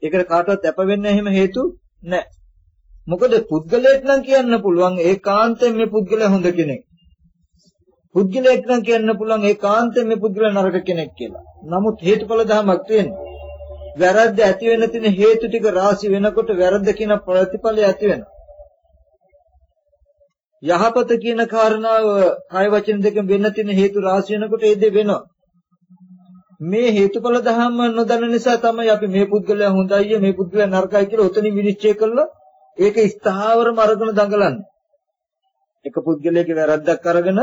ඒකට කාටවත් අප වෙන්නේ එහෙම හේතු නැහැ. මොකද පුද්ගලයෙක් නම් කියන්න පුළුවන් ඒකාන්තයෙන් මේ පුද්ගලයා හොඳ කෙනෙක්. පුද්ගලයෙක් නම් කියන්න පුළුවන් ඒකාන්තයෙන් මේ පුද්ගලයා නරක කෙනෙක් කියලා. නමුත් හේතුඵල ධමයක් තියෙනවා. වැරද්ද ඇති වෙන තියෙන හේතු ටික රාශි වෙනකොට වැරද්ද කියන ප්‍රතිඵලය ඇති වෙනවා. යහපත කියන කාරණාව කය වචන දෙකෙන් වෙන්න තියෙන හේතු රාශි වෙනකොට ඒ දේ වෙනවා. මේ හේතුඵල ධර්ම නොදන්න නිසා තමයි අපි මේ පුද්ගලයා හොඳයි මේ පුද්ගලයා නරකයි කියලා උතනින් විනිශ්චය කළා ඒක ස්ථාවරම අරගෙන දඟලන්නේ. එක පුද්ගලයෙක්ගේ වැරද්දක් අරගෙන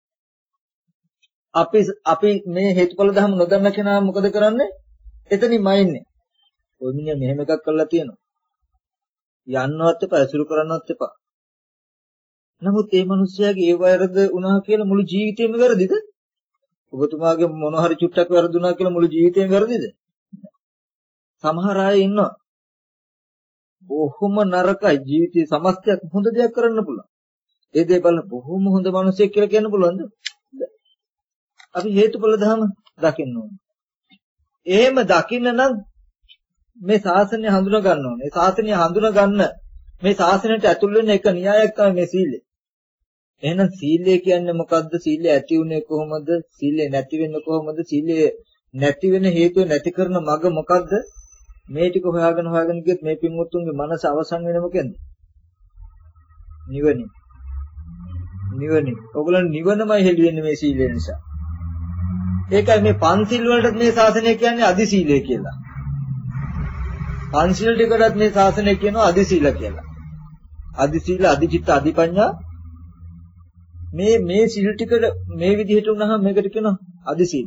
අපි මේ හේතුඵල ධර්ම නොදන්න කෙනා මොකද කරන්නේ? එතනින්ම ඉන්නේ. ඔය මිනිහා මෙහෙම එකක් කරලා තියෙනවා. යන්නවත් එපා, ඇසුරු කරන්නවත් එපා. නමුත් මේ මිනිස්යාගේ ඒ වැරද්ද වුණා කියලා මුළු ජීවිතේම වැරදිද? ඔබතුමාගේ මොන හරි චුට්ටක් වැරදුනා කියලා මුළු ජීවිතේම වැරදිද? සමහර අය ඉන්නවා. බොහොම නරකයි ජීවිතේ සමස්තයක් හොඳ දෙයක් කරන්න පුළුවන්. ඒ දේ බලන බොහොම හොඳ මිනිසෙක් කියලා කියන්න පුළුවන්ද? අපි හේතුඵල ධම දකින්න ඕනේ. එහෙම දකින්න නම් මේ ශාසනය හඳුනා ගන්න ඕනේ. මේ ශාසනය හඳුනා ගන්න මේ ශාසනයට ඇතුල් වෙන එක න්‍යායක් තමයි මේ සීලය. එහෙනම් සීලය කියන්නේ මොකද්ද? සීලය ඇති උනේ කොහොමද? සීලය නැති වෙන්නේ කොහොමද? සීලය නැති වෙන හේතුව නැති කරන මඟ මොකද්ද? මේ ටික හොයාගෙන ගියොත් මේ පින්වුතුන්ගේ මනස අවසන් වෙන්නේ මොකෙන්ද? නිවනින්. නිවනින්. ඔයගොල්ලන් නිවනමයි හෙළුවෙන්නේ මේ සීලය නිසා. ඒකයි මේ පන්සිල් වලට මේ ශාසනය කියන්නේ අදි සීලය කියලා. පන්සිල් ටිකටත් මේ ශාසනය කියනවා අදි සීල කියලා. අදි සීල, අදි චිත්ත, අදි පඤ්ඤා මේ සීල් ටිකට මේ විදිහට වුණාම මේකට කියනවා අදි සීල.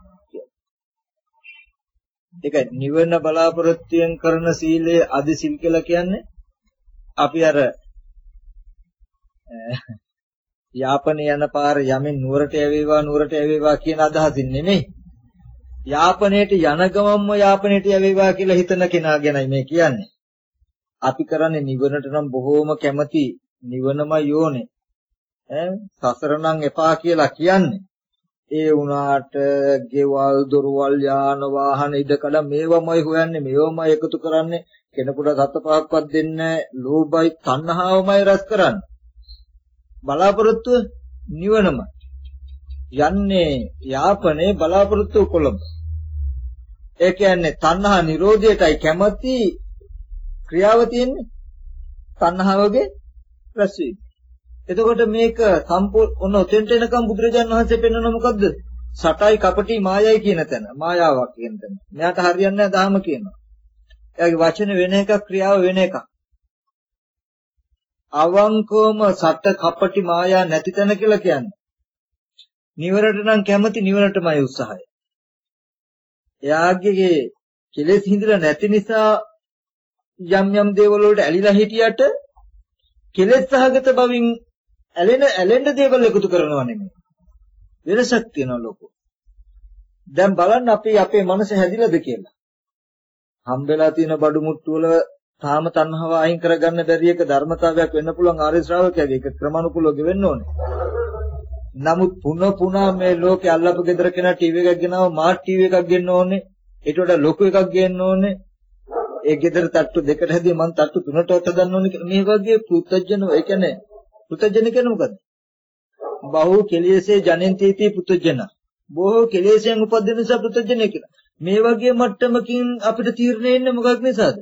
ඒකයි නිවන බලාපොරොත්තුෙන් කරන සීලය අදි සීල් කියලා කියන්නේ. අපි අර යාපනයේ යන පාර යමින් නුවරට යවේවා කියන අදහසින් නෙමෙයි. යාපනයේට යන ගමන්ම යාපනයේට යවේවා කියලා හිතන කෙනා ගැනයි මේ කියන්නේ. අපි කරන්නේ නිවනට නම් බොහෝම කැමති නිවනමයි ඕනේ. සසර නම් එපා කියලා කියන්නේ. ඒ වුණාට ගෙවල් දොරවල් යාන වාහන ඉඩකඩ මේවමයි හොයන්නේ මේවමයි එකතු කරන්නේ කෙනෙකුට සත පහක්වත් දෙන්නේ ලෝභයි තණ්හාවමයි රැස් කරන්නේ. බලාපොරොත්තු නිවනම යන්නේ යාපනේ බලාපොරොත්තු කොළඹ. ඒ කියන්නේ තණ්හා නිරෝධයටයි කැමති ක්‍රියාව තියෙන්නේ තණ්හාවගේ රැස්වීම. එතකොට මේක සම්පූර්ණ ඔතෙන්ට එනකම් බුදුරජාණන් වහන්සේ පෙන්වන මොකද්ද? සටයි කපටි මායයි කියන තැන. මායාවක් කියන තැන. මෙයාට හරියන්නේ නැහැ ධාම කියනවා. එයාගේ වචන වෙන එකක් ක්‍රියාව වෙන එකක්. අවංකවම සට කපටි මායා නැති තැන කියලා කියන්නේ. නිවරට නම් කැමති නිවරටමයි උත්සාහය. එයාගේ කෙලෙස් හිඳලා නැති නිසා යම් දේවල් වලට ඇලිලා හිටියට කෙලෙස් සහගත බවින් ඇලෙන්න දේවල් එකතු කරනවා නෙමෙයි. වෙනසක් තියෙනවා ලොකු. දැන් බලන්න අපි අපේ මනස හැදිලාද කියලා. හම්බෙලා තියෙන බඩු මුට්ටු වල තාම තණ්හාව අයින් කරගන්න බැරි එක ධර්මතාවයක් වෙන්න පුළුවන් ආර්ය ශ්‍රාවකයාගේ. ඒක ක්‍රමානුකූලව ගෙවෙන්න ඕනේ. නමුත් පුනා මේ ලෝකේ අල්ලපු ගෙදර කෙනා ටීවී එකක් ගෙනාව මාත් ටීවී එකක් ගෙන්න ඕනේ. ඊට වඩා ලොකු එකක් ගෙන්න ඕනේ. ඒ ගෙදර තට්ටු දෙකට හැදී මං තට්ටු තුනටවත් හදන්න ඕනේ කියලා මේ වගේ පුතජන ඒ කියන්නේ පුතජන කියන්නේ මොකද්ද? බහු කෙලෙසේ ජනෙන්තීති පුතජන. බොහෝ කෙලෙසෙන් උපදින නිසා පුතජන කියලා. මේ වගේ මට්ටමකින් අපිට තීරණය එන්නේ මොකක් නිසාද?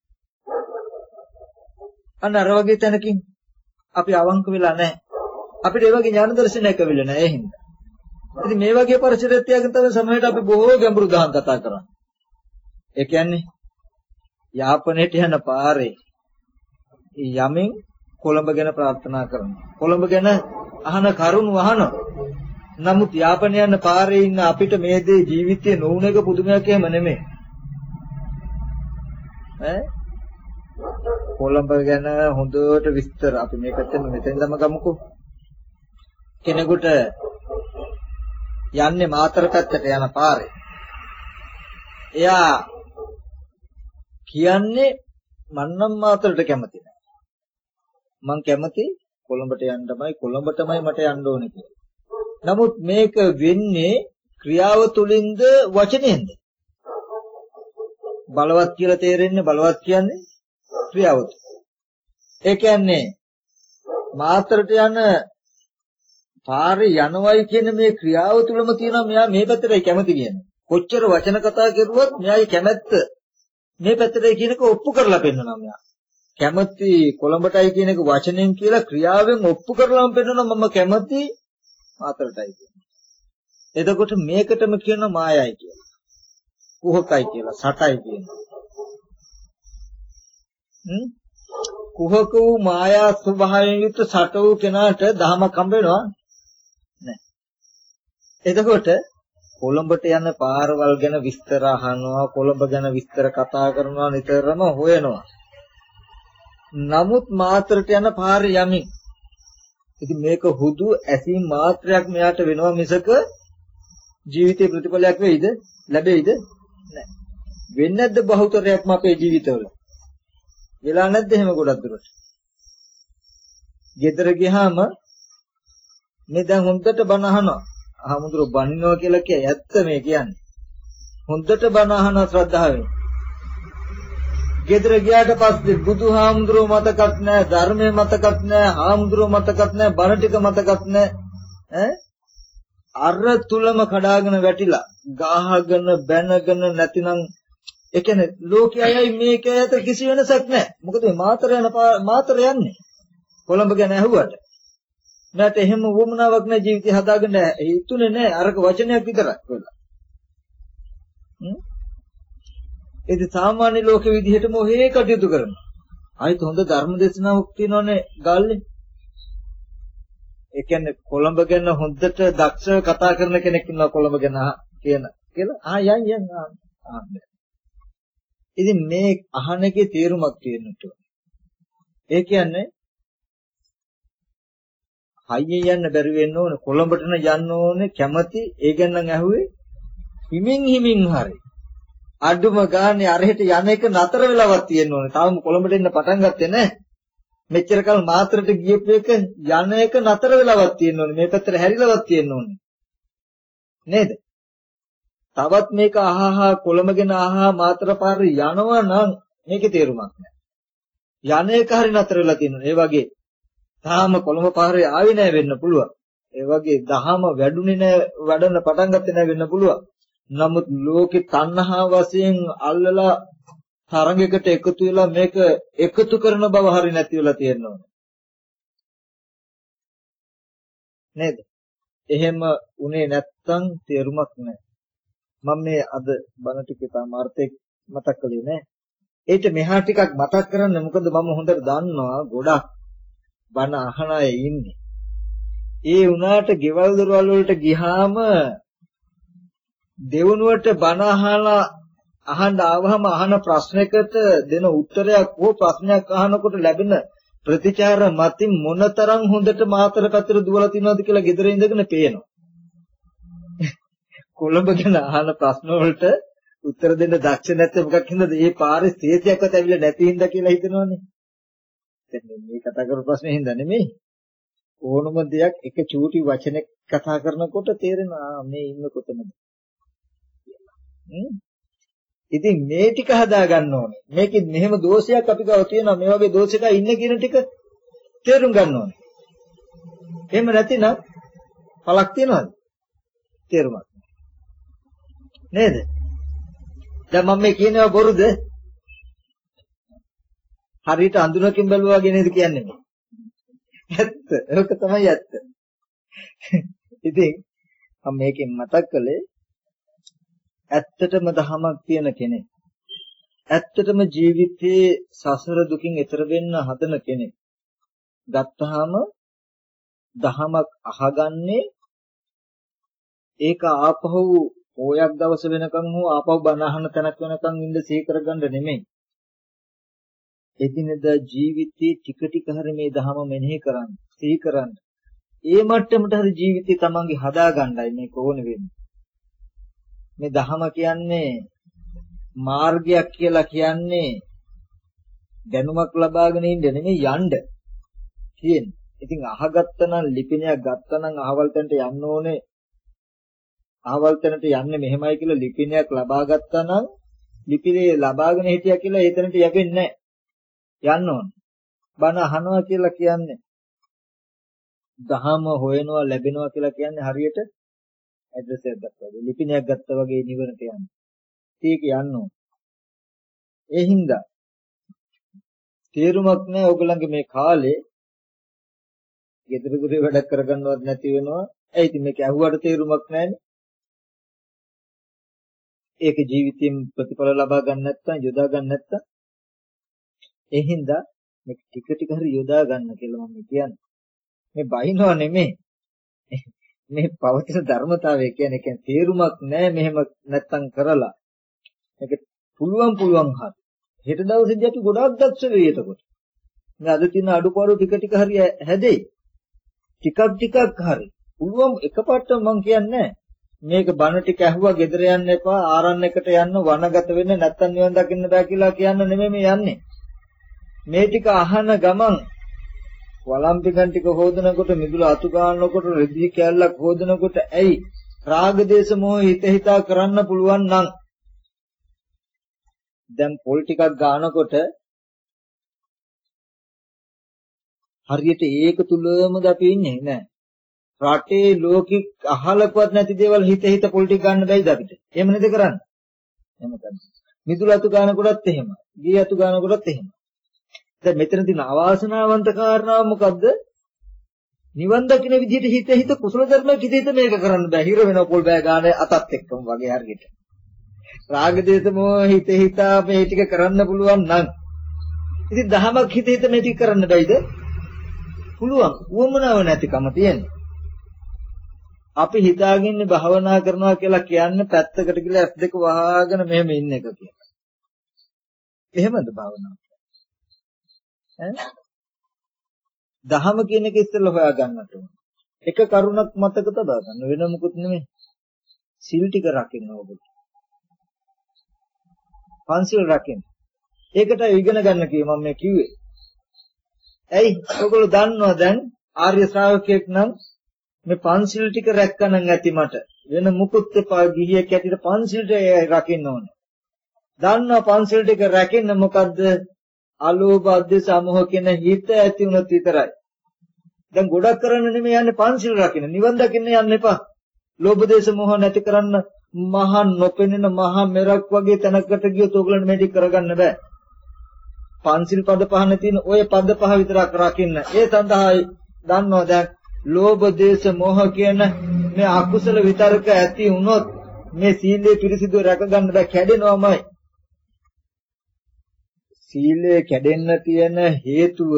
අන්න අර වගේ තැනකින් අපි අවංක වෙලා නැහැ. අපිට ඒ වගේ ඥාන දර්ශනයක් වෙවිලා නැහැ ඒ හින්දා. ඉතින් මේ වගේ පරිසරයක් තියාගෙන තමයි සමහරවිට අපි බොහෝ ගැඹුරු දහම් කතා කරන්නේ. ඒ කියන්නේ යාපනයට යන පාරේ යමින් කොළඹ ගැන ප්‍රාර්ථනා කරනවා. කොළඹ ගැන අහන කරුණු අහනවා. නමුත් යාපන යන පාරේ ඉන්න අපිට මේ දේ ජීවිතයේ නොවුන එක පුදුමයක් එහෙම නෙමෙයි. කොළඹ ගැන හොඳට විස්තර අපි මේ පැත්තෙන් මෙතෙන්දම ගමුකෝ. කෙනෙකුට යන්නේ මාතර පැත්තට යන පාරේ. එයා කියන්නේ මන්නම් මාතරට කැමති නැහැ. මං කැමති කොළඹට යන්නමයි කොළඹටමයි මට යන්න ඕනේ කියලා. නමුත් මේක වෙන්නේ ක්‍රියාව තුලින්ද වචනයෙන්ද? බලවත් කියලා තේරෙන්නේ බලවත් කියන්නේ ක්‍රියාවට. ඒ කියන්නේ මාත්‍රට යන පාරේ යනවයි කියන මේ ක්‍රියාව තුළම තියෙනවා මෙයා මේ පැත්තටයි කැමති කියන්නේ. කොච්චර වචන කතා කරුවත් මෙයාගේ කැමැත්ත මේ පැත්තටයි කියන එක ඔප්පු කරලා පෙන්නනවා මෙයා. කැමති කොළඹටයි කියන එක වචනෙන් කියලා ක්‍රියාවෙන් ඔප්පු කරලාම පෙන්නනවා මම කැමති මාත්‍රටයි කියන්නේ. එතකොට මේකටම කියන මායයි කියලා. කුහකයි කියලා සටයි කියනවා. කුහක වූ මායා ස්වභාවයෙන් යුක්ත සට වූ කෙනාට දහමක් හම්බ වෙනවා නෑ. එතකොට කොළඹට යන පාරවල් ගැන විස්තර අහනවා, කොළඹ ගැන විස්තර කතා කරනවා, නිතරම හොයනවා. නමුත් මාත්‍රට යන පාරේ යමින් ඉතින් මේක හුදු ඇසීම් මාත්‍රයක් මෙයාට වෙනවා මිසක ජීවිතේ ප්‍රතිඵලයක් වෙයිද? ලැබෙයිද? නෑ. වෙන්නේ නැද්ද බහුතරයක්ම අපේ ජීවිතවල? වෙලා නැද්ද එහෙම ගොඩක් දුරට? ගෙදර ගියාම මේ දැන් හොඳට බණ අහනවා. අහමුදුර බණිනවා කියලා කිය ඇත්ත මේ කියන්නේ. හොඳට බණ අහනවා ශ්‍රද්ධාවෙන්. ගෙදර ගියාට පස්සේ බුදුහාමුදුරුව මතකත් නැහැ, ධර්මයේ මතකත් නැහැ, හාමුදුරුව මතකත් නැහැ, බණ ටික මතකත් නැහැ. අර තුලම කඩාගෙන වැටිලා, ගාහගෙන බැනගෙන නැතිනම් ඒ කියන්නේ ලෝකයයි මේකයි අතර කිසි වෙනසක් නැහැ. මොකද මේ මාතර යන්නේ. කොළඹ ගැන ඇහුවට. මට එහෙම වුමනාවක් නැහැ ජීවිතය හදාගන්න හිතුනේ නැහැ. අරක වචනයක් විතරක් වෙලා. ඒ සාමාන්‍ය ලෝකෙ විදිහටම ඔහේ කටයුතු කරනවා. ආයිත් හොඳ ධර්ම දේශනාවක් තියෙනවනේ ගාල්ලේ. ඒ කියන්නේ කොළඹ ගැන හොඳට දක්ෂව කතා කරන කෙනෙක් ඉන්නවා කොළඹ ගැන කියලා. යන්. ඉතින් මේ අහන එකේ තේරුමක් තියෙන්නට ඕනේ. ඒ කියන්නේ හයියෙන් යන්න බැරි වෙන්න ඕනේ, කොළඹට යන්න ඕනේ කැමති. ඒ ගැන නම් ඇහුවේ හිමින් හරි. අඩුම ගානේ අරහෙට යන එක නතර වෙලාවක් තියෙන්න ඕනේ. තාම කොළඹට එන්න පටන් ගත්තේ නැහැ. මෙච්චර කල් මාත්‍රට ගියපු එක යන එක නතර වෙලාවක් තියෙන්න ඕනේ. මේ පැත්තට හැරිලාවක් තියෙන්න ඕනේ. නේද? තවත් මේක අහහා කොළඹගෙන අහහා මාත්‍ර පාරේ යනවා නම් මේකේ තේරුමක් නැහැ. යන එක හරි නතර වෙලා තියෙනවා. ඒ වගේ තාම කොළඹ පාරේ ආවේ නැහැ වෙන්න පුළුවන්. ඒ වගේ දහම වැඩුණේ නැහැ, වැඩන්න පටන් ගත්තේ නැහැ වෙන්න පුළුවන්. නමුත් ලෝකේ තණ්හා වශයෙන් අල්ලලා තරඟයකට එකතු වෙලා මේක එකතු කරන බව හරි නැති වෙලා තියෙනවා. නේද? එහෙම උනේ නැත්තම් තේරුමක් නැහැ. මම මේ අද බණ ටිකේ තාම අර්ථයක් මතක් කළේ නැහැ. ඒට මෙහා ටිකක් මතක් කරන්න මොකද මම හොඳට දන්නවා ගොඩක් බණ අහන අය ඉන්නේ. ඒ උනාට ගෙවල් දොරවල් වලට ගියාම දෙවනුවට බණ අහන්න ආවම අහන ප්‍රශ්නයකට දෙන උත්තරයක් හෝ ප්‍රශ්නයක් අහනකොට ලැබෙන ප්‍රතිචාර මතින් මොනතරම් හොඳට මාතර පැත්තට දුවලා තිනවද කියලා ගෙදර ඉඳගෙන පේනවා. කොළඹ ගැන අහන ප්‍රශ්න වලට උත්තර දෙන්න දක්ෂ නැත්නම් මොකක් හින්දාද මේ පාරේ ස්ථේතියක්වත් ඇවිල්ලා නැති හින්දා කියලා හිතනවනේ. දැන් මේ කතා කරපු ප්‍රශ්නේ හින්දා නෙමෙයි. ඕනම දෙයක් එක චූටි වචනයක් කතා කරනකොට තේරෙනවා මේ ඉන්න කොතනද. ඉතින් මේ ටික හදා ගන්න ඕනේ. මේකෙන් මෙහෙම දෝෂයක් අපි ගාව තියෙනවා. මේ වගේ දෝෂයක ඉන්නේ කියන ටික තේරුම් ගන්න ඕනේ. එහෙම නැතිනම් පළක් තියනවද? තේරුමක් නේද? දැන් මම මේ කියනවා බොරුද? හරියට අඳුනකින් බැලුවා වගේ නේද කියන්නේ මේ? ඇත්ත. ඒක තමයි ඇත්ත. ඉතින් මම මේකෙන් මතක් කළේ ඇත්තටම දහමක් තියෙන කෙනෙක්. ඇත්තටම ජීවිතයේ සසර දුකින් එතර වෙන්න හදන කෙනෙක්. ගත්තාම දහමක් අහගන්නේ ඒක ආපහු ඕයක් දවස වෙනකන් හෝ ආපහු බණ අහන තැනක් වෙනකන් ඉඳ සිහි කරගන්න නෙමෙයි. එදිනෙදා ජීවිතේ ටික ටික හරි මේ ධහම මෙනෙහි කරන්න, සිහි කරන්න. ඒ මට්ටමට හරි ජීවිතේ තමන්ගේ හදාගන්නයි මේක ඕන වෙන්නේ. මේ ධහම කියන්නේ මාර්ගයක් කියලා කියන්නේ දැනුමක් ලබාගෙන ඉන්න නෙමෙයි යන්න කියන්නේ. ඉතින් අහගත්තනම් ලිපිනයක් ගත්තනම් අහවල් තැනට යන්න ඕනේ. අහවල් තැනට යන්නේ මෙහෙමයි කියලා ලිපිනයක් ලබා ගත්තනම් ලිපිනේ ලබාගෙන හිටියා කියලා එතනට යැපෙන්නේ නැහැ. යන්න ඕන. බණ අහනවා කියලා කියන්නේ දහම හොයනවා ලැබෙනවා කියලා කියන්නේ හරියට ඇඩ්‍රස් එකක් ගත්තා වගේ ලිපිනයක් ගත්තා වගේ නිවනට යන්නේ. ඒක යන්න ඕන. ඒ හින්දා තේරුමක් නැහැ ඕගොල්ලන්ගේ මේ කාලේ ගෙදර දොරේ වැඩ කරගන්නවත් නැති වෙනවා. ඒ ඉතින් මේක ඇහුවට තේරුමක් නැහැනේ. ඒක ජීවිතයෙන් ප්‍රතිඵල ලබා ගන්න නැත්නම් යොදා ගන්න නැත්නම් ඒ හින්දා මේක ටික ටික හරි යොදා ගන්න කියලා මම කියන්නේ. මේ බයිනව නෙමෙයි. මේ පවතින ධර්මතාවය කියන්නේ තේරුමක් නැහැ මෙහෙම නැත්තම් කරලා. මේක පුළුවන් හරි. හෙට දවසේදී අපි ගොඩාක් දක්ෂ වෙයි එතකොට. මේ අද තියෙන අඩුපාඩු ටික ටික හරි හැදෙයි. ටිකක් හරි. පුළුවන් එකපාරට මම කියන්නේ මේක බණ ටික ඇහුවා ගෙදර යන්න එපා ආරණ්‍යයකට යන්න වනගත වෙන්න නැත්තම් නිවන් දකින්න බෑ කියලා කියන්න නෙමෙයි මේ යන්නේ. මේ ටික අහන ගමන් වළම්පිකන් ටික හොදනකොට මිදුල අතු ගන්නකොට රෙදි කැල්ලක් හොදනකොට ඇයි රාග දේශ මොහ හිතා කරන්න පුළුවන් නම් දැන් පොල් ටිකක් ගන්නකොට හරියට ඒක තුලමද අපි ඉන්නේ නෑ රටේ ලෝකෙ අහලකවත් නැති දේවල් හිත පොල් ටික ගන්න බැයිද අපිට එහෙම නේද කරන්නේ එහෙම තමයි මිදුල අතු ගන්නකොටත් එහෙම ගේ අතු ගන්නකොටත් එහෙම දැන් මෙතන තියෙන අවාසනාවන්ත කාරණාව මොකද්ද? නිවන් දකින්න විදිහට හිත කුසල ධර්මයක් හිත මේක කරන්න බෑ. හිර වෙන පොල් බෑ ගානේ අතත් එක්කම වගේ හරියට. රාග දේශ මොහ හිත මේ ටික කරන්න පුළුවන් නම් ඉතින් දහමක් හිත මේ ටික කරන්න බැයිද? පුළුවන්. උවමනාව නැතිකම තියෙන්නේ. අපි හිතාගන්නේ භාවනා කරනවා කියලා කියන්නේ පැත්තකට ගිහලා ඇස් දෙක වහගෙන මෙහෙම ඉන්න එක කියලා. එහෙමද භාවනාව? දහම කියන එක ඉස්සෙල්ලා හොයා ගන්නට ඕන. එක කරුණක් මතක තබා ගන්න වෙන මොකුත් නෙමෙයි. සිල් ටික රකින්න ඕගොල්ලෝ. පන්සිල් රකින්න. ඒකට ඉගෙන ගන්න කිව්ව මම මේ කිව්වේ. ඇයි? ඔයගොල්ලෝ දන්නවා දැන් ආර්ය ශ්‍රාවකයෙක් නම් මේ පන්සිල් ටික රැක්කනම් ඇති මට. වෙන මුකුත් එපා ගිහියෙක් ඇටියට පන්සිල් ටික රකින්න ඕනේ. දන්නවා පන්සිල් ටික රැකෙන්න මොකද්ද? අලෝභ අධ්‍යාස මොහ කියන හිත ඇති වුණොත් විතරයි. දැන් ගොඩක් කරන්න නෙමෙයි යන්නේ පන්සිල් රකින්න. නිවන් දකින්න යන්න එපා. ලෝභ දේශ මොහ නැති කරන්න මහා නොපෙනෙන මහා මෙරක් වගේ තැනකට ගියොත් ඕගලන්ට මේක කරගන්න බෑ. පන්සිල් පද පහන තියෙන ওই පද පහ විතරක් රකින්න. ඒ සඳහායි දන්නවා දැන් ලෝභ දේශ මොහ කියන මේ අකුසල විතරක ඇති වුණොත් මේ සීලය පිරිසිදුව රැක ගන්න බෑ කැඩෙනවමයි. සීලය කැඩෙන්න තියෙන හේතුව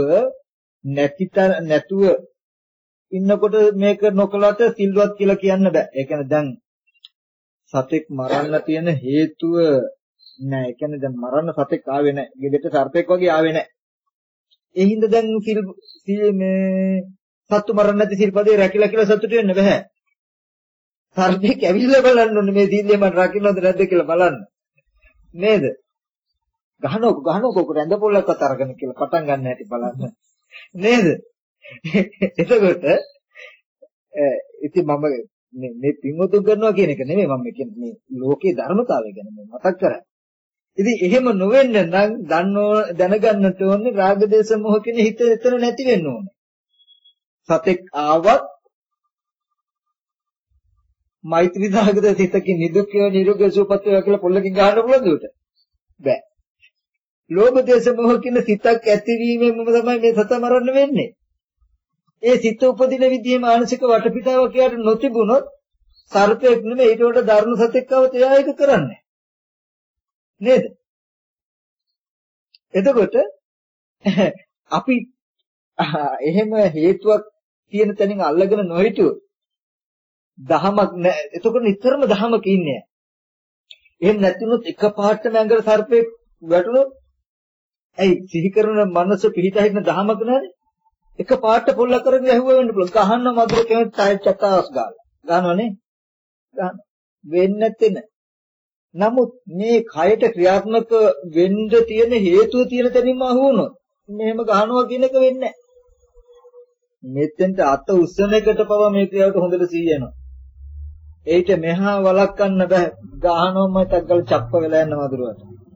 නැතුව ඉන්නකොට මේක නොකලට සිල්වත් කියලා කියන්න බෑ. ඒ කියන්නේ දැන් සතෙක් මරන්න තියෙන හේතුව නෑ. ඒ කියන්නේ දැන් මරන්න සතෙක් ආවේ නෑ. ගෙදරට සර්පෙක් වගේ ආවේ නෑ. ඒ හින්දා දැන් මේ සත්තු මරන්න නැති සිල්පදේ රැකිලා කියලා සතුටු වෙන්න බෑ. සර්පෙක් ඇවිල්ලා බලන්න ඕනේ මේ සීලය මම රකින්නවද නැද්ද කියලා බලන්න. නේද? ගහනකො රැඳ පොල්ලක්වත් අරගෙන කියලා පටන් ගන්න හැටි බලන්න නේද එතකොට ඉතින් මම මේ පින්වතුන් කරනවා කියන එක නෙමෙයි මම කියන්නේ මේ ලෝකේ ධර්මතාවය ගැන මම මතක් කරන්නේ. ඉතින් එහෙම නොවෙන්න නම් දැනගන්නට ඕනේ රාග දේශ මොහ කියන හිත එතන නැති වෙන්න ඕනේ. සතෙක් ආවත් මෛත්‍රී දාගද සිතකින් නිදුක්කව නිරෝගී සුවපත් වේවා කියලා පොල්ලකින් ගහන්න පුළුවන්ද උට? බෑ. ලෝභ දේශ මොහ කියන සිතක් ඇතිවීමෙන්ම තමයි මේ සත මරන්න වෙන්නේ. ඒ සිත උපදින විදිහේ මානසික වටපිටාවක් යාට නොතිබුණොත් සර්පෙක් නෙමෙයි ඊට වඩා දරුණු සතෙක් આવත් එයා ඒක කරන්නේ. නේද? එතකොට අපි එහෙම හේතුවක් තියෙන තැනින් අල්ලගෙන නොහිටියොත් දහමක් නෑ. එතකොට නිතරම දහමක ඉන්නේ. එහෙම නැතිනොත් එකපාරටම ඇඟට සර්පෙක් වැටුණොත් ඇයි සිහි කරන මනස පිහිටා හිටින දහමක නෑනේ. එක පාට පොල්ල කරගෙන ඇහුවා වෙන්න පුළුවන්. ගහන්න මధుර කෙනෙක් ටයර් චක්කාස් ගාලා. ගන්නවනේ. ගන්න. වෙන්නේ නැත්තේ නෑ. නමුත් මේ කයට ක්‍රියාත්මක වෙන්න තියෙන හේතුව තියෙන තැනින්ම අහු වුණොත් මෙහෙම ගහනවා කියන එක වෙන්නේ නෑ. මෙතෙන්ට අත උස්සන එකට පවා මේ ක්‍රියාවට හොඳට සීයනවා. ඒිට මෙහා වළක්වන්න බෑ. ගහනවම ටක්ගල් චප්ප වෙලා යන මధుරවට.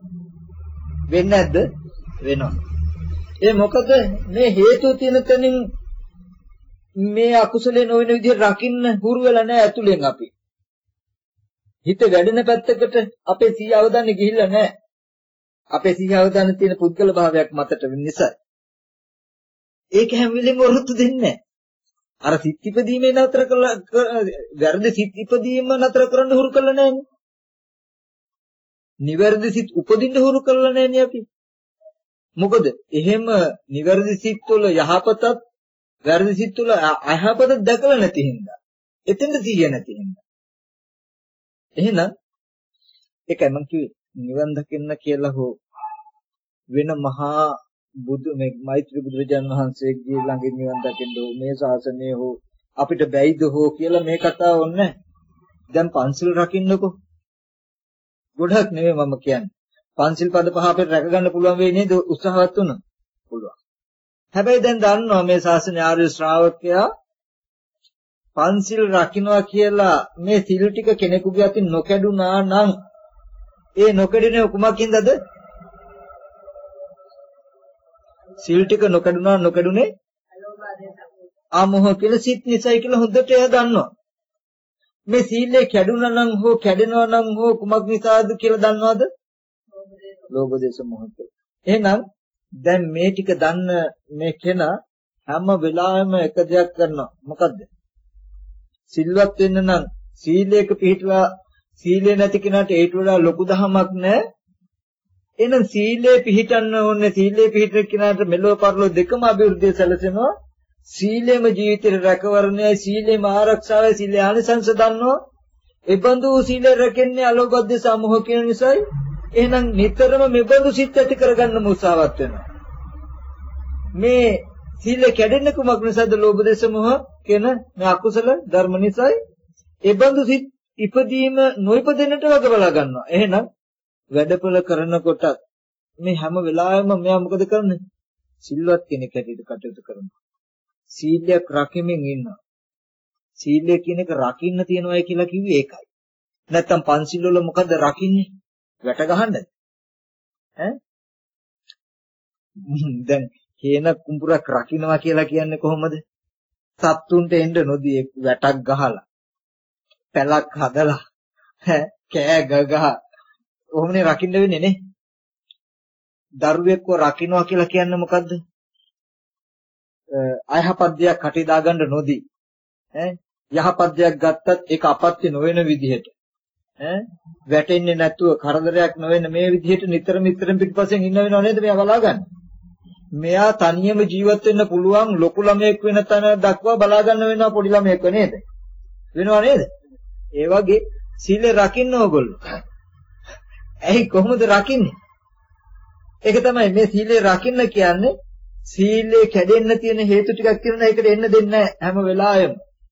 වෙන්නේ නැද්ද? වෙනවා. ඒ මොකද මේ හේතු තියෙන තැනින් මේ අකුසලේ නොවන විදිහට රකින්න හුරු වෙලා නැහැ ඇතුලෙන් අපි. හිත වැඩෙන පැත්තකට අපේ සිහිය අවධානය ගිහිල්ලා නැහැ. අපේ සිහිය අවධානය තියෙන පුද්ගල භාවයක් මතට වෙන නිසා. ඒක හැම වෙලෙම වරුත්තු දෙන්නේ නැහැ. අර සිත් ඉපදීමේ නතර කළා වැරදි සිත් ඉපදීම නතර කරන්න හුරු කළා නැහැ. නිවැරදි සිත් උපදින්න හුරු කළා නැහැ අපි. මොකද එහෙම නිවැරදි සිත් වල යහපතත් වැරදි සිත් වල අයහපත දැකලා නැති හින්දා. එතෙන්ද සිහිය නැති හින්දා. එහෙනම් ඒකයි මම කිව්වේ නිවන් දකින්න කියලා හෝ වෙන මහා බුදු මේ මෛත්‍රී බුදුරජාණන් වහන්සේගේ ළඟින් නිවන් දකින්න හෝ මේ ශාසනය හෝ අපිට බැයිද හෝ කියලා මේ කතාව ඕනේ. දැන් පන්සිල් රකින්නකෝ. ගොඩක් නෙමෙයි මම කියන්නේ. පන්සිල් පද පහ අපිට රැක ගන්න පුළුවන් වෙයි නේද උත්සාහවත් වුණොත්? පුළුවන්. හැබැයි දැන් දන්නවා මේ ශාසනය ආර්ය ශ්‍රාවකයා පන්සිල් රකින්නවා කියලා මේ සිල් ටික කෙනෙකුගේ අතින් නොකැඩුනා නම් ඒ නොකැඩෙන්නේ කුමකින්දද? සිල් ටික නොකැඩුනේ ආමෝහ කියලා සිත් නිසයි කියලා හොඳට එයා දන්නවා. මේ සීලේ කැඩුනා නම් හෝ කැඩෙනවා නම් හෝ කුමක් නිසාද කියලා දන්නවද? ලෝභ දේශ මොහ. එහෙනම් දැන් මේ ටික දන්න මේ කෙනා හැම වෙලාවෙම එක දෙයක් කරනවා. මොකද්ද? සිල්වත් වෙන්න නම් සීලයක පිළිපදලා සීලේ නැති කෙනාට ඒට වඩා ලොකු දහමක් නැහැ. එහෙනම් සීලේ පිළිපදන්න ඕනේ. සීලේ පිළිපදින කෙනාට මෙලොව පරලොව දෙකම අභිවෘද්ධිය සැලසෙනවා. සීලේම ජීවිතේ රැකවරණයයි සීලේම ආරක්ෂාවයි සීලේ ආනිසංස දන්නවා. ඒ බඳු සීලේ රැකෙන්නේ අලෝභ දේශ මොහ කියන නිසායි. එහෙනම් නිතරම මෙබඳු සිත් ඇති කරගන්න උත්සාහවත් වෙනවා. මේ සීල කැඩෙන්නේ කුමක් නිසාද? ලෝභ දේශ මොහ කියන මේ අකුසල ධර්ම නිසායි. ඒ බඳු සිත් ඉපදීම නොඉපදෙන්නට වග බලා ගන්නවා. එහෙනම් වැඩපොළ කරනකොට මේ හැම වෙලාවෙම මෙයා මොකද කරන්නේ? සිල්වත් කෙනෙක් හැටියට කටයුතු කරනවා. සීලයක් රකිමින් ඉන්නවා. සීලය කියන එක රකින්න තියනවායි කියලා කිව්වේ ඒකයි. නැත්තම් පන්සිල් වල මොකද රකින්නේ? වැට ගහන්නද? දැන් හේන කුඹුරක් රකින්නවා කියලා කියන්නේ කොහොමද? සත්තුන්ට එන්න නොදී වැටක් ගහලා පැලක් හදලා කෑ ගගහ කොහොමනේ රකින්න වෙන්නේ නේ? දරුවෙක්ව රකින්නවා කියලා කියන්නේ මොකද්ද? අයහපත් දෙයක් කටේ දාගන්න නොදී යහපත් දෙයක් ගත්තත් ඒක අපත්‍ය නොවන විදිහට වැටෙන්නේ නැතුව කරදරයක් නොවන මේ විදිහට නිතරම පිටපස්සෙන් ඉන්න වෙනව නේද? මෙයා බලා ගන්න. මෙයා තනියම ජීවත් වෙන්න පුළුවන් ලොකු ළමයෙක් වෙන තැන දක්වා බලා ගන්න වෙනවා පොඩි ළමයෙක් නේද? වෙනව නේද? ඒ වගේ සීල රකින්න ඕගොල්ලෝ. ඇයි කොහොමද රකින්නේ? ඒක තමයි මේ සීලේ රකින්න කියන්නේ. සීලේ කැඩෙන්න තියෙන හේතු ටිකක් තියෙනවා. ඒකට එන්න දෙන්නේ නැහැ හැම වෙලාවෙම.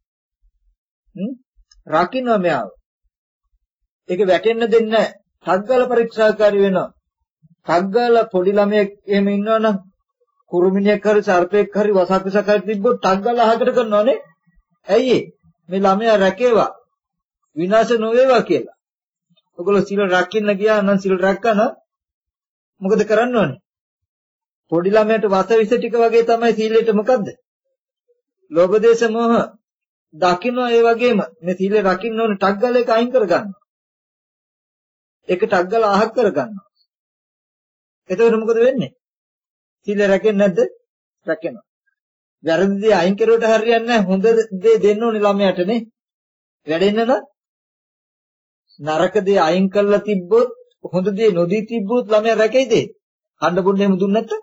රකින්න මෙයාව. ඒක වැටෙන්න දෙන්නේ නැහැ. ටග්ගල පරීක්ෂාකාරී වෙනවා. ටග්ගල පොඩි ළමයෙක් එහෙම ඉන්නවනම් කුරුමිනියක් හරි සර්පෙක් හරි වසක්කසක් හරි තිබ්බොත් ටග්ගල අහකට කරනවනේ. ඇයි මේ ළමයා රැකේවා විනාශ නොවේවා කියලා. ඔයගොල්ලෝ සීල රකින්න ගියා නම් සීල රැක්කන මොකද කරන්න ඕනේ? පොඩි ළමයට වස විස ටික වගේ තමයි සීලෙට මොකද්ද? ලෝභ දේශ මොහ දකින්න ඒ වගේම මේ සීල රකින්න ඕනේ ටග්ගල එක අයින් කරගන්න. ඒක ටග්ගල අහක් කරගන්නවා. එතකොට මොකද වෙන්නේ? සීල රැකෙන්නේ නැද්ද? රැකෙනවා. වැරදි දේ අයින් කරුවට හරියන්නේ නැහැ. හොඳ දේ දෙන්න ඕනේ ළමයාට නේ. වැඩෙන්න නම් නරක දේ අයින් කරලා තිබ්බොත් හොඳ දේ නොදී තිබ්බොත් ළමයා රැකෙයිද? කන්න බොන්න එහෙම දුන්නේ නැත්නම්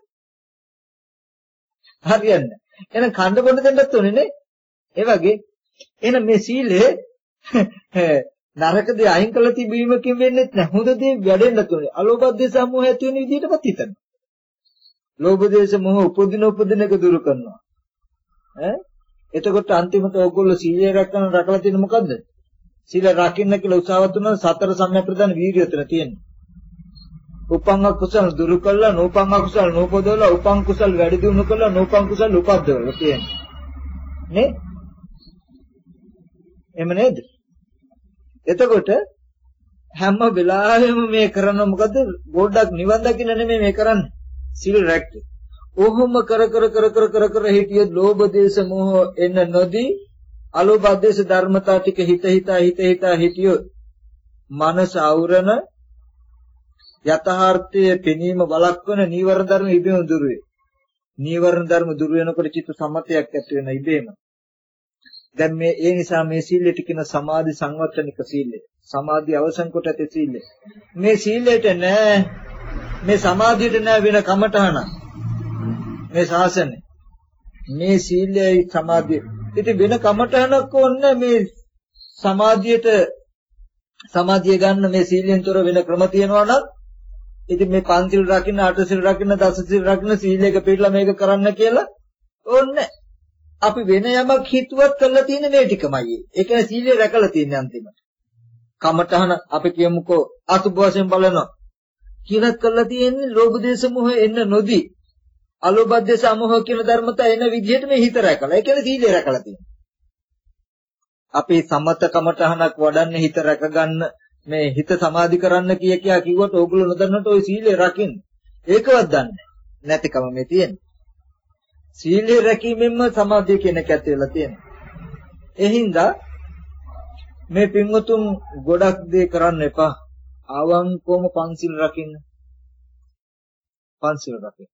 හරියන්නේ. එහෙනම් කන්න බොන්න දෙන්නත් ඕනේ නේ. ඒ වගේ එහෙනම් මේ සීලය නරක දේ අයින් කරලා තිබීමකින් වෙන්නේ නැහැ. හොඳ දේ වැඩෙන්න ඕනේ. අලෝභ දේශ මොහ ඇති වෙන විදිහටවත් හිතන්න. ලෝභ දේශ මොහ උපදින එක දුරු කරනවා. එතකොට අන්තිමට ඕගොල්ලෝ සීලය රැකලා තියෙන මොකද්ද? සීල රකින්න කියලා උත්සාහවත් වුණා සතර සම්‍යක් ප්‍රදාන වීර්යය උතන තියෙනවා. උපංග කුසල දුරු කළා නූපංග කුසල නූපදවලා උපංග කුසල වැඩි දියුණු කළා නූපංග කුසල උපද්දවලා තියෙනවා. නේ? එහෙම නේද? එතකොට හැම වෙලාවෙම මේ කරන මොකද ගොඩක් නිවන් දකින්න නෙමෙයි මේ කරන්නේ. සිල් රැක්ක. ඔහොම කර කර හිටියොත් ලෝභ දේශ මොහ එන්න නොදී අලෝභ දේශ ධර්මතා ටික හිත හිතා හිටියොත් මනස අවරණ යථාර්ථයේ පෙනීම වළක්වන නීවරණ ධර්ම ඉබේම දුර වේ. නීවරණ ධර්ම දුර වෙනකොට චිත්ත සමතයක් ඇති වෙන ඉබේම. දැන් මේ ඒ නිසා මේ සීලයට කියන සමාධි සංවර්ධනික සීලය. සමාධිය අවසන් කොට ඇති සීලය. මේ සීලයට නෑ මේ සමාධියට නෑ වෙන කමඨහන. මේ ශාසනය. මේ සීලයයි සමාධිය. ඉතින් වෙන කමඨහනක් ඕනේ මේ සමාධියට සමාධිය ගන්න මේ සීලෙන් තොර වෙන ක්‍රම තියනවා නම් ඉතින් මේ පංචිල් රකින්න අටසිල් රකින්න දසසිල් රකින්න සීලයක පිළිලා මේක කරන්න කියලා ඕනේ. අපි වෙන යමක් හිතුවත් කරලා තියෙන මේ ටිකමයි. ඒ කියන්නේ සීලය රැකලා තියෙන අන්තිමට. කමඨහන අපි කියමුකෝ අසුබ වශයෙන් බලනවා. කියනත් කරලා තියෙන්නේ ලෝභ දේශ මොහ එන්න නොදී. අලෝභ දේශ අමෝහ කියන ධර්මතා එන විදිහට මේ හිත රැකලා. ඒ කියන්නේ සීලය රැකලා තියෙනවා. අපි සමත කමඨහනක් වඩන්නේ හිත රැකගන්න මේ හිත සමාධි කරන්න කියා කිව්වට ඕගොල්ලෝ නොදන්නට ওই සීලය රකින්න. ඒකවත් දන්නේ නැතිකම මේ තියෙන්නේ. සීලය රැකීමෙන්ම සමාධිය කියන එක ඇති වෙලා තියෙනවා. ඒ හින්දා මේ පින්වතුන් ගොඩක් දේ කරන්න එපා. ආවංකෝම පංචිල් රකින්න. පංචිල් රකින්න.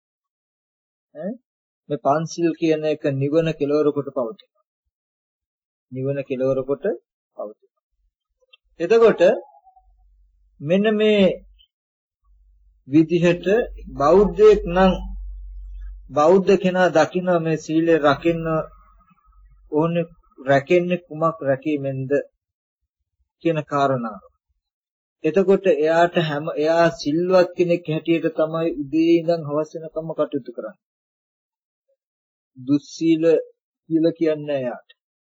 මේ පංචිල් කියන එක නිවන කෙලවර කොට පවතිනවා. නිවන කෙලවර කොට පවතිනවා. එතකොට මෙන්න මේ විදිහට බෞද්ධයෙක් නම් බෞද්ධ කෙනා දකින්න මේ සීලය රකින්න ඕනේ රැකෙන්නේ කුමක් රැකීමෙන්ද කියන කාරණාව. එතකොට එයා සිල්වත් කෙනෙක් හැටියට තමයි උදේ ඉඳන් හවස වෙනකම්ම කටයුතු කරන්නේ. දුස්සීල කියලා කියන්නේ එයාට.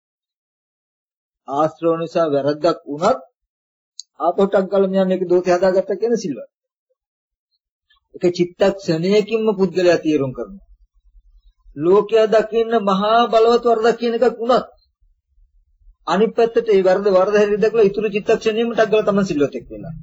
ආශ්‍රව නිසා වැරද්දක් වුණත් ආපොටක් ගාලා මෙයා මේක දෝෂය හදාගත්තා කියන සිල්වත්. ඒක චිත්තක්ෂණයකින්ම පුද්ගලයා තීරුම් කරනවා. ලෝකයා දකින්න මහා බලවත් වරදක් කියන එකක් වුණත් අනිත් පැත්තට ඒ වරද හැරි දැකලා ඉතුරු චිත්තක්ෂණයෙම ටග්ගලා තමයි සිල්වතෙක් වෙලා.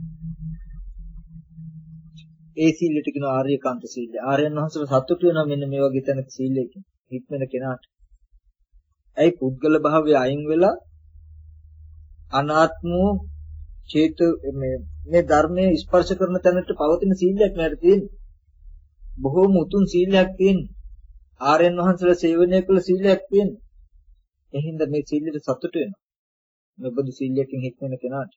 ඒ සීලෙට කියන ආර්යකාන්ත සීලය. ආර්යයන් වහන්සේලා සතුටු වෙනවා මෙන්න මේ වගේ තැනක සීලයකින් හික්මන කෙනාට. ඇයි පුද්ගල භාවය අයින් වෙලා අනාත්ම චේත මේ ධර්මයේ ස්පර්ශ කරන තැනට පවතින සීලයක් නේද තියෙන්නේ. බොහෝම උතුම් සීලයක් තියෙන්නේ. ආර්යයන් වහන්සේලා සේවනය කළ සීලයක් තියෙන්නේ. එහෙනම් මේ සීලෙට සතුට වෙනවා. මේ බුදු සීලයෙන් හික්මන කෙනාට.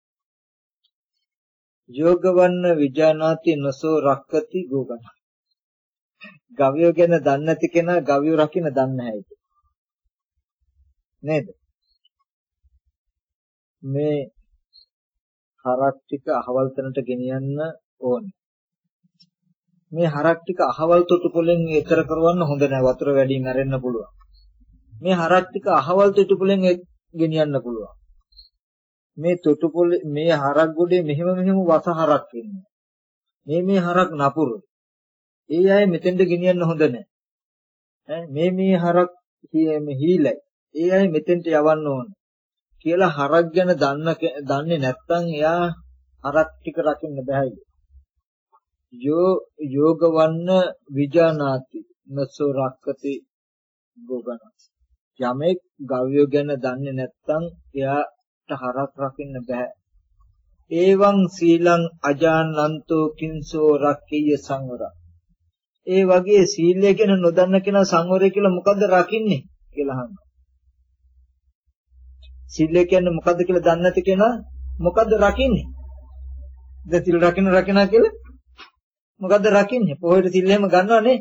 යෝගවන්න විජානාති නසෝ රක්කති ගෝගණ. ගවයෝ ගැන දන්නේ නැති කෙනා ගවයෝ රකින්න දන්නේ නැහැ ඒක. නේද? මේ හරක් ටික අහවල් තැනට ගෙනියන්න ඕනේ. මේ හරක් ටික අහවල් තොටුපළෙන් එතර කරවන්න හොඳ නැහැ. වතුර වැඩි මැරෙන්න පුළුවන්. මේ හරක් ටික අහවල් තොටුපළෙන් ගෙනියන්න පුළුවන්. මේ තොටුපළේ මේ හරක් ගොඩේ මෙහෙම වස හරක් ඉන්නේ. මේ හරක් නපුරු. ඒ අය මෙතෙන්ට ගෙනියන්න හොඳ නැහැ. මේ හරක් හීලයි. ඒ අය මෙතෙන්ට යවන්න ඕන. කියලා හරක් ගැන දන්නේ නැත්නම් එයා හරක් ටික රකින්න බෑයි. යෝගවන්න විජානාති නසෝ රක්කති ගෝගණ. යමෙක් ගව්‍ය ගැන දන්නේ නැත්නම් එයාට හරක් රකින්න බෑ. ඒවං සීලං අජානන්තෝ කිංසෝ රක්කිය සංවර. ඒ වගේ සීලය ගැන නොදන්න කෙනා සංවරය කියලා මොකද්ද රකින්නේ කියලා අහනවා. සීලය කියන්නේ මොකද්ද කියලා දන්නේ නැති කෙනා මොකද්ද රකින්නේ? දැන් සීල රකින්නා කියලා මොකද්ද රකින්නේ? පොහොයට සීල් එහෙම ගන්නවනේ.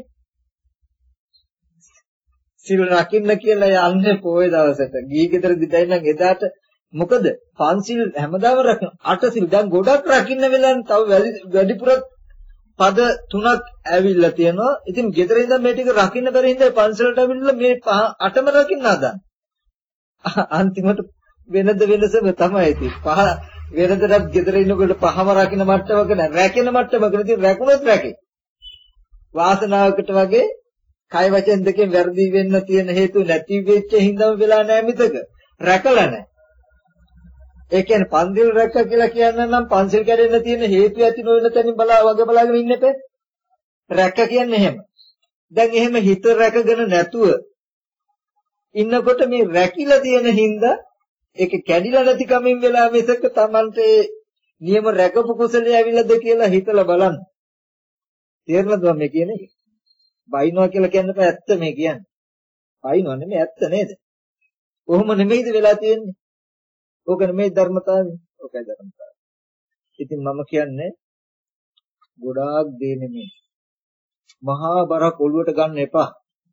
සීල් රකින්න කියලා යන්නේ පොහොය දවසට. ගිහි ගෙදර දිදයි නම් එදාට මොකද? පන්සිල් හැමදාම රකින්න. අට සිල් දැන් ගොඩක් රකින්න වෙලානේ තව වැඩිපුරත් පද 3ක් ඇවිල්ලා තියෙනවා. ඉතින් ගෙදර ඉඳන් මේ ටික රකින්න බැරි හින්දා පන්සලට ඇවිල්ලා මේ 8ම රකින්න හදන. අන්තිමට වෙනද වෙනසම තමයි තියෙන්නේ. වෙනදට ගෙදර ඉන්නකොට 5ම රකින්න මට්ටමක නෑ. රැකෙන මට්ටමක ඉතින් රැකුණොත් රැකේ. වාසනාවකට වගේ කය වචෙන් දෙකෙන් වැරදි වෙන්න තියෙන හේතු නැති වෙච්ච හින්දාම වෙලා නෑ මිතක. රැකලා නෑ. ඒ කියන්නේ පන්සිල් රැක්ක කියලා කියන්න නම් පන්සිල් කැඩෙන්න තියෙන හේතු ඇති නොවන තැනින් වගේ බලාගෙන ඉන්න එපා. රැක්ක කියන්නේ එහෙම. දැන් එහෙම හිත රැකගෙන නැතුව ඉන්නකොට මේ රැකිලා තියෙන හින්දා ඒක කැඩිලා නැති කමින් වෙලා මිසක Tamante නියම රැකපු කුසලයේ ඇවිල්ලාද කියලා හිතලා බලන්න. තේරෙනවද මේ කියන්නේ? බයින්නවා කියලා කියන්න බෑ ඇත්ත මේ කියන්නේ. බයින්නවා නෙමෙයි ඇත්ත නේද? කොහොම නෙමෙයිද වෙලා තියෙන්නේ? ඕක නෙමෙයි ධර්මතාවය. ඕකයි ධර්මතාවය. ඉතින් මම කියන්නේ ගොඩාක් දේ නෙමෙයි. මහා බරක් ඔළුවට ගන්න එපා.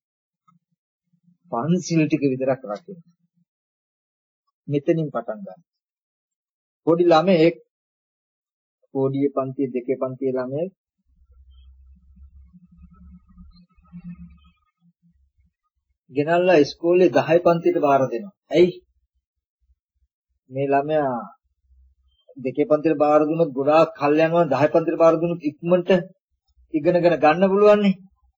පන්සිල් ටික විතරක් රකින්න. මෙතනින් පටන් ගන්න. පොඩි ළමයෙක් පොඩි පන්ති දෙකේ පන්ති ළමයෙක් ගෙනල්ලා ඉස්කෝලේ 10 පන්තියට බාර දෙනවා. ඇයි? මේ ළමයා දෙකේ පන්තියට බාර දුන්නොත් ගොඩාක් කල් යනවා 10 පන්තියට බාර දුන්නොත් ඉක්මනට ඉගෙනගෙන ගන්න පුළුවන් නේ.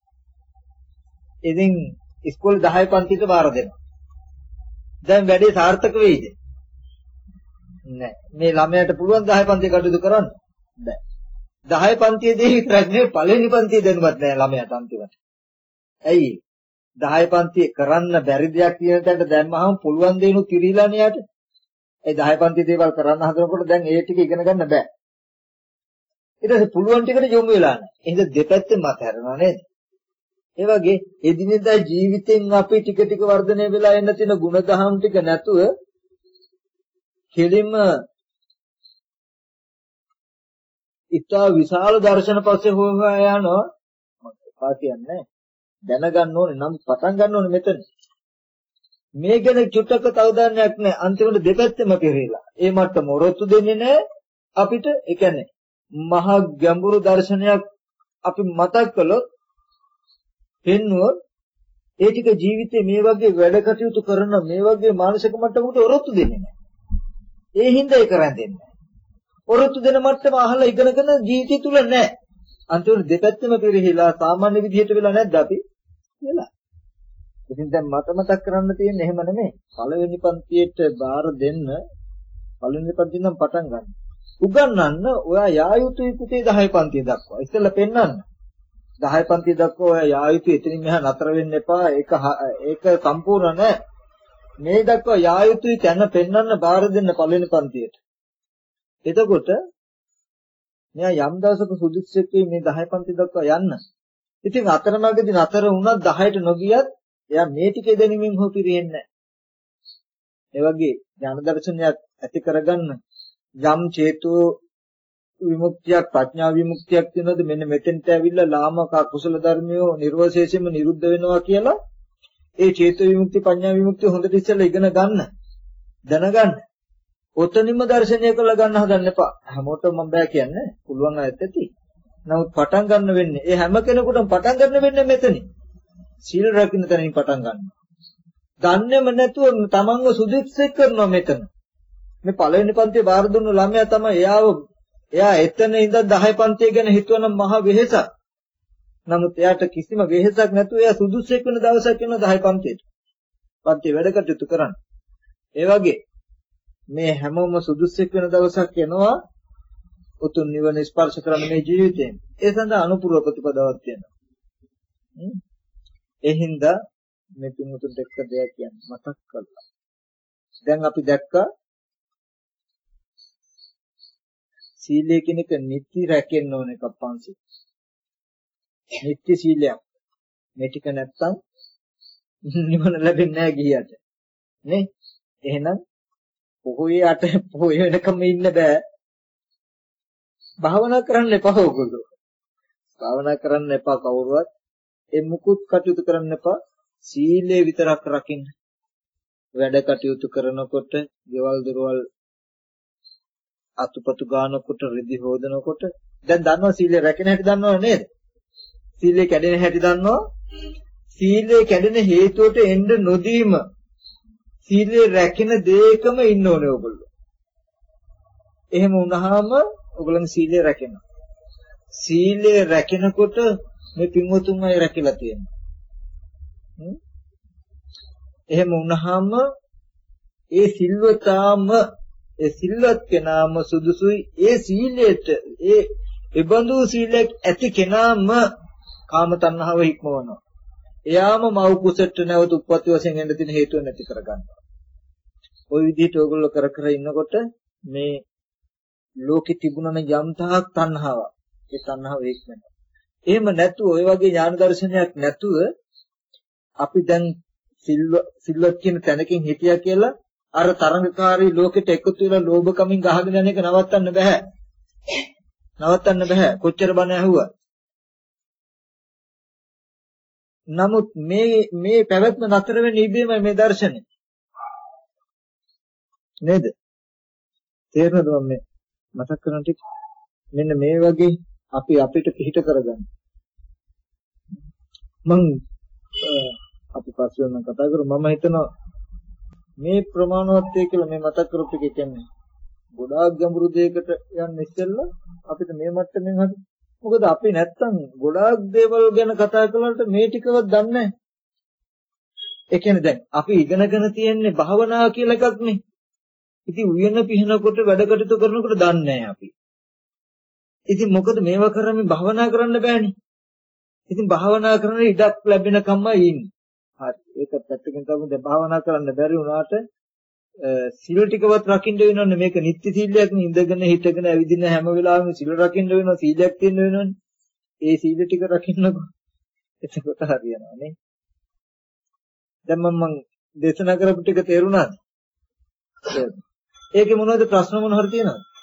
ඉතින් ඉස්කෝලේ 10 පන්තියට බාර දෙනවා. දැන් වැඩේ සාර්ථක වෙයිද? නෑ. මේ ළමයාට පුළුවන් 10 පන්තිය කටයුතු කරන්න? බෑ. 10 පන්තියේදී විතරක් නෙවෙයි පළවෙනි පන්තිය දෙන්නවත් නෑ ළමයාට අන්තිමට. ඇයි? 10 පන්තිය කරන්න බැරි දෙයක් කියන තැනට දැම්මහම පුළුවන් දේනුත් ඉරිලා නේ යට. ඒ 10 පන්තිය දේවල් කරන්න හදනකොට දැන් ඒ ටික ඉගෙන ගන්න බෑ. ඊට පස්සේ පුළුවන් ටිකට යොමු වෙලා නැහැ. එහෙනම් දෙපැත්තෙන් මත හැරෙනවා නේද? ඒ වගේ එදිනෙදා ජීවිතෙන් අපි ටික ටික වර්ධනය වෙලා එන්න තියෙන ಗುಣධම් ටික නැතුව කෙලින්ම ඉතා විශාල දර්ශන පස්සේ හොයා යනවා. මම එපා කියන්නේ දැනගන්න ඕනේ නම් පටන් ගන්න ඕනේ මෙතන. මේ ගැන චුට්ටක තවදාන්නයක් නැහැ. අන්තිමට දෙපැත්තෙම පෙරේලා. ඒ මට්ටම මොරොත්තු දෙන්නේ නැහැ අපිට. ඒ කියන්නේ මහා ගැඹුරු දර්ශනයක් අපි මතක් කළොත් පෙන්වුවොත් ඒ ටික ජීවිතේ මේ වගේ වැඩ කටයුතු කරන මේ වගේ මානසික මට්ටමකට ඔරොත්තු දෙන්නේ නැහැ. ඒ හින්දා ඒක රැඳෙන්නේ නැහැ. ඔරොත්තු දෙන මට්ටම අහලා ඉගෙනගෙන ජීවිතය තුල නැහැ. අන්තිමට දෙපැත්තම පෙරහිලා සාමාන්‍ය විදිහට වෙලා නැද්ද අපි? වෙලා. ඉතින් දැන් මට මතක් කරන්න තියෙන්නේ එහෙම නෙමෙයි. පළවෙනි පන්තියට බාර දෙන්න පළවෙනි පන්තියෙන් නම් පටන් ගන්න. උගන්වන්න ඔයා යා යුතුයි පුතේ 10 පන්තිය දක්වා. ඉස්සෙල්ලා පෙන්නන්න. 10 පන්තිය දක්වා ඔයා යා යුතුයි එතනින් මෙහා නතර වෙන්න එපා. ඒක සම්පූර්ණ නැහැ. මේ දක්වා යා යුතුයි තැන පෙන්නන්න බාර දෙන්න පළවෙනි පන්තියට. එතකොට මෙයා යම් දවසක සුදුස්සෙක් වෙයි මේ 10 පන්ති දක්වා යන්න. ඉතින් අතරමඟදී නතර වුණත් 10ට නොගියත් එයා මේ ටිකේ දැනීමෙන් හො පිරෙන්නේ නැහැ. ඒ වගේ ඥාන දර්ශනයක් ඇති කරගන්න යම් චේතෝ විමුක්තියක් ප්‍රඥා විමුක්තියක් තියෙනවද මෙන්න මෙතෙන්ට ඇවිල්ලා ලාමක කුසල ධර්මියෝ නිර්වශේෂයෙන්ම නිරුද්ධ වෙනවා කියලා ඒ චේතෝ විමුක්ති ප්‍රඥා විමුක්තිය හොඳට ඉස්සෙල්ලා ඉගෙන ගන්න දැනගන්න. ඔතනින්ම දර්ශනය කරලා ගන්න හදන්න එපා. හැමෝටම මම බෑ කියන්නේ පුළුවන් අයත් ඇති. නමුත් පටන් ගන්න වෙන්නේ ඒ හැම කෙනෙකුටම පටන් ගන්න වෙන්නේ මෙතනින්. සීල රකින්න තැනින් පටන් ගන්නවා. දන්නේම නැතුව තමන්ව සුදුසුසෙක් කරනවා මෙතන. මේ පළවෙනි පන්තියේ බාර දුන්න ළමයා තමයි එයා එතන ඉඳන් 10 පන්තිය ගැන හිතුවනම් මහ වෙහෙසක්. නමුත් එයාට කිසිම වෙහෙසක් නැතුව එයා සුදුසුසෙක් වෙන දවසක් වෙන 10 පන්තියට. පන්තිය වැඩ කටයුතු කරන්න. ඒ වගේ මේ හැමෝම සුදුසුසෙක් වෙන දවසක් එනවා උතුම් නිවන ස්පර්ශ කරන මේ ජීවිතයෙන්. ඒ සඳහා අනුපූර්ව ප්‍රතිපදාවක් තියෙනවා. ඒ හින්දා මේ තුමුතුන්ට එක්ක දෙයක් කියන්න මතක් කළා. දැන් අපි දැක්කා සීලය කියන එක නිත්‍ය රැකෙන්න ඕන එකක් පන්සිල්. නිත්‍ය සීලයක්. මේ ටික නැත්තම් නිවන ලැබෙන්නේ නැහැ ගියට. නේ? එහෙනම් පොහොය වෙනකම් ඉන්න බෑ. භාවනා කරන්න එපා ඕගොල්ලෝ. භාවනා කරන්න එපා කවුරුවත්. ඒ මුකුත් කටයුතු කරන්න එපා. සීලය විතරක් රකින්න. වැඩ කටයුතු කරනකොට, ගෙවල් දොරවල් අතුපතු ගන්නකොට, රිදි හොදනකොට දැන් දන්නවා සීලය රැකෙන හැටි දන්නව නේද? සීලය කැඩෙන හැටි දන්නවා. සීලය කැඩෙන හේතුවට එන්න නොදීම සීලය රැකෙන දෙයකම ඉන්න ඕනේ ඔයගොල්ලෝ. එහෙම වුණාම ඔයගොල්ලන්ගේ සීලය රැකෙනවා. සීලය රැකෙනකොට මේ පින්වතුන් අය රැකිලා තියෙනවා. එහෙම වුණාම ඒ සිල්වතාම ඒ සිල්වත් කෙනාම සුදුසුයි ඒ සීලයට ඒ ඉබඳු සීලයක් ඇති කෙනාම කාම තණ්හාව හික්මවනවා. එයාම මව් කුසට නැවත උප්පත්ති වශයෙන් එන්න තියෙන හේතුව නැති කරගන්නවා. ওই විදිහට ඕගොල්ලෝ කර කර ඉන්නකොට මේ ලෝකෙ තිබුණන යම් තාක් තණ්හාවක් ඒ තණ්හාව හික්මනවා. එහෙම නැතුව ඔය වගේ ඥාන දර්ශනයක් නැතුව අපි දැන් සිල්වත් කියන තැනකින් හිටියා කියලා අර තරංගකාරී ලෝකෙට එකතු වෙලා ලෝභකමින් ගහගෙන යන එක නවත්තන්න බෑ. නවත්තන්න බෑ. කොච්චර බණ ඇහුවා. නමුත් මේ පැවැත්ම නතර වෙන්නේ ඉබේමයි මේ දර්ශනේ. නේද? තේරෙනවද මම මතක් කරන ටික? මෙන්න මේ වගේ අපි අපිට පිළිහිට කරගන්න. අපි පස්සේ නම් කතා කරමු. මම හිතනවා මේ ප්‍රමාණවත්ය කියලා මේ මතක් කරපු එක කියන්නේ ගොඩාක් ගැඹුරු දෙයකට යන්න ඉස්සෙල්ලා අපිට මේ මට්ටමින් හරි. මොකද අපි නැත්තම් ගොඩාක් දේවල් ගැන කතා කළාට මේ ටිකවත් දන්නේ නැහැ. ඒ කියන්නේ දැන් අපි ඉගෙනගෙන තියෙන්නේ භාවනාව කියලා එකක් නේ. ඉතින් උයන පිහිනකොට වැඩ කටයුතු කරනකොට දන්නේ නැහැ අපි. ඉතින් මොකද මේවා කරන්නේ භාවනා කරන්න බෑනේ. ඉතින් භාවනා කරන ඉඩක් ලැබෙනකම්මයි ඉන්නේ. හරි. ඒකත් පැත්තකින් තමයි දැන් භාවනා කරන්න බැරි වුණාට සිල් ටිකවත් රකින්න වෙනවනේ. මේක නිත්‍ය සීලයක් නේ. ඉඳගෙන හිටගෙන ඇවිදින හැම වෙලාවෙම සිල් රකින්න වෙනවා. සීලයක් තියෙන්න වෙනවනේ. ඒ සීල ටික රකින්නකෝ. එතකොට හරියනවා නේ. දැන් මම දේශනා කරපු ටික තේරුණාද? ඒකේ මොනවද ප්‍රශ්න මොන හරි තියෙනවද?